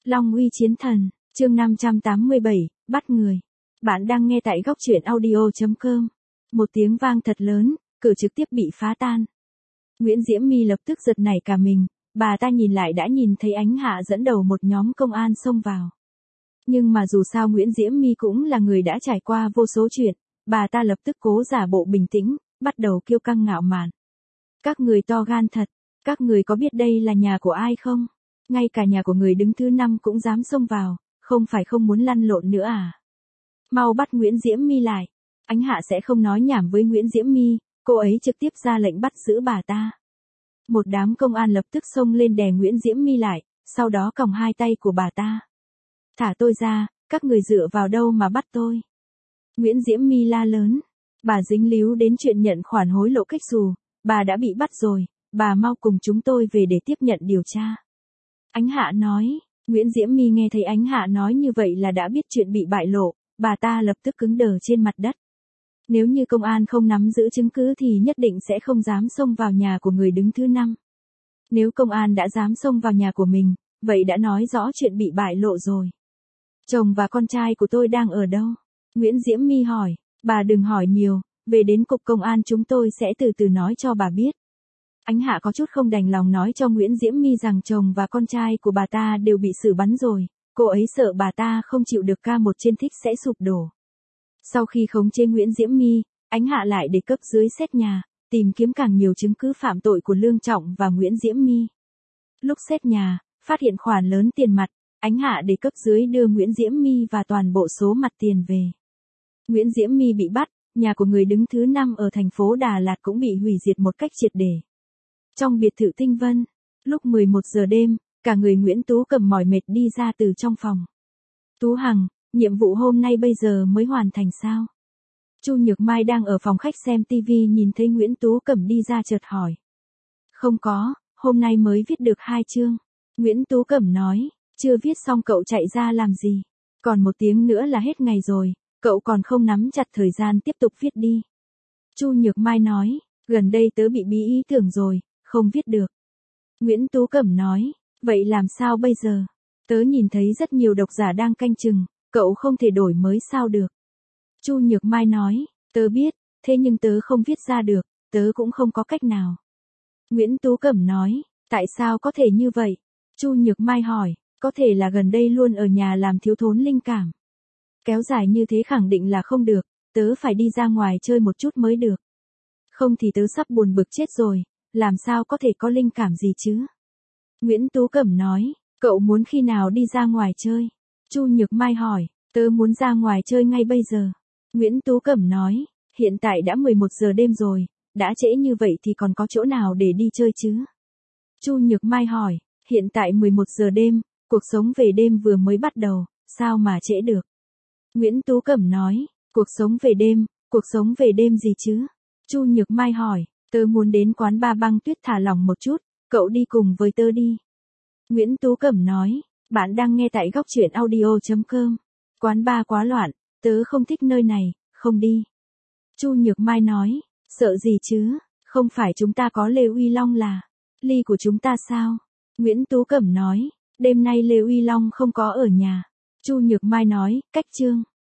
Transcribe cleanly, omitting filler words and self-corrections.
Long uy chiến thần, chương 587, bắt người. Bạn đang nghe tại góc truyện audio.com. Một tiếng vang thật lớn, cửa trực tiếp bị phá tan. Nguyễn Diễm My lập tức giật nảy cả mình, bà ta nhìn lại đã nhìn thấy Ánh Hạ dẫn đầu một nhóm công an xông vào. Nhưng mà dù sao Nguyễn Diễm My cũng là người đã trải qua vô số chuyện, bà ta lập tức cố giả bộ bình tĩnh, bắt đầu kiêu căng ngạo mạn. Các người to gan thật, các người có biết đây là nhà của ai không? Ngay cả nhà của người đứng thứ 5 cũng dám xông vào, không phải không muốn lăn lộn nữa à? Mau bắt Nguyễn Diễm My lại. Ánh Hạ sẽ không nói nhảm với Nguyễn Diễm My, cô ấy trực tiếp ra lệnh bắt giữ bà ta. Một đám công an lập tức xông lên đè Nguyễn Diễm My lại, sau đó còng hai tay của bà ta. Thả tôi ra, các người dựa vào đâu mà bắt tôi? Nguyễn Diễm My la lớn. Bà dính líu đến chuyện nhận khoản hối lộ cách xù, bà đã bị bắt rồi, bà mau cùng chúng tôi về để tiếp nhận điều tra. Ánh Hạ nói. Nguyễn Diễm My nghe thấy Ánh Hạ nói như vậy là đã biết chuyện bị bại lộ, bà ta lập tức cứng đờ trên mặt đất. Nếu như công an không nắm giữ chứng cứ thì nhất định sẽ không dám xông vào nhà của người đứng thứ 5. Nếu công an đã dám xông vào nhà của mình, vậy đã nói rõ chuyện bị bại lộ rồi. Chồng và con trai của tôi đang ở đâu? Nguyễn Diễm My hỏi. Bà đừng hỏi nhiều, về đến cục công an chúng tôi sẽ từ từ nói cho bà biết. Ánh Hạ có chút không đành lòng nói cho Nguyễn Diễm My rằng chồng và con trai của bà ta đều bị xử bắn rồi, cô ấy sợ bà ta không chịu được K1 trên thích sẽ sụp đổ. Sau khi khống chế Nguyễn Diễm My, Ánh Hạ lại để cấp dưới xét nhà, tìm kiếm càng nhiều chứng cứ phạm tội của Lương Trọng và Nguyễn Diễm My. Lúc xét nhà, phát hiện khoản lớn tiền mặt, Ánh Hạ để cấp dưới đưa Nguyễn Diễm My và toàn bộ số mặt tiền về. Nguyễn Diễm My bị bắt, nhà của người đứng thứ 5 ở thành phố Đà Lạt cũng bị hủy diệt một cách triệt để. Trong biệt thự Tinh Vân, lúc 11 giờ đêm, cả người Nguyễn Tú Cẩm mỏi mệt đi ra từ trong phòng. Tú Hằng, nhiệm vụ hôm nay bây giờ mới hoàn thành sao? Chu Nhược Mai đang ở phòng khách xem TV nhìn thấy Nguyễn Tú Cẩm đi ra chợt hỏi. Không có, hôm nay mới viết được 2 chương. Nguyễn Tú Cẩm nói, chưa viết xong cậu chạy ra làm gì? Còn 1 tiếng nữa là hết ngày rồi, cậu còn không nắm chặt thời gian tiếp tục viết đi. Chu Nhược Mai nói, gần đây tớ bị bí ý tưởng rồi, không viết được. Nguyễn Tú Cẩm nói, vậy làm sao bây giờ? Tớ nhìn thấy rất nhiều độc giả đang canh chừng, cậu không thể đổi mới sao được. Chu Nhược Mai nói, tớ biết, thế nhưng tớ không viết ra được, tớ cũng không có cách nào. Nguyễn Tú Cẩm nói, tại sao có thể như vậy? Chu Nhược Mai hỏi, có thể là gần đây luôn ở nhà làm thiếu thốn linh cảm. Kéo dài như thế khẳng định là không được, tớ phải đi ra ngoài chơi một chút mới được. Không thì tớ sắp buồn bực chết rồi, làm sao có thể có linh cảm gì chứ? Nguyễn Tú Cẩm nói, cậu muốn khi nào đi ra ngoài chơi? Chu Nhược Mai hỏi, tớ muốn ra ngoài chơi ngay bây giờ. Nguyễn Tú Cẩm nói, hiện tại đã 11 giờ đêm rồi, đã trễ như vậy thì còn có chỗ nào để đi chơi chứ? Chu Nhược Mai hỏi, hiện tại 11 giờ đêm, cuộc sống về đêm vừa mới bắt đầu, sao mà trễ được? Nguyễn Tú Cẩm nói, cuộc sống về đêm gì chứ? Chu Nhược Mai hỏi, tớ muốn đến quán bar Băng Tuyết thả lỏng một chút, cậu đi cùng với tớ đi. Nguyễn Tú Cẩm nói, bạn đang nghe tại góc truyện audio.com. Quán bar quá loạn, tớ không thích nơi này, không đi. Chu Nhược Mai nói, sợ gì chứ, không phải chúng ta có Lê Uy Long là ly của chúng ta sao? Nguyễn Tú Cẩm nói, đêm nay Lê Uy Long không có ở nhà. Chu Nhược Mai nói, cách chương.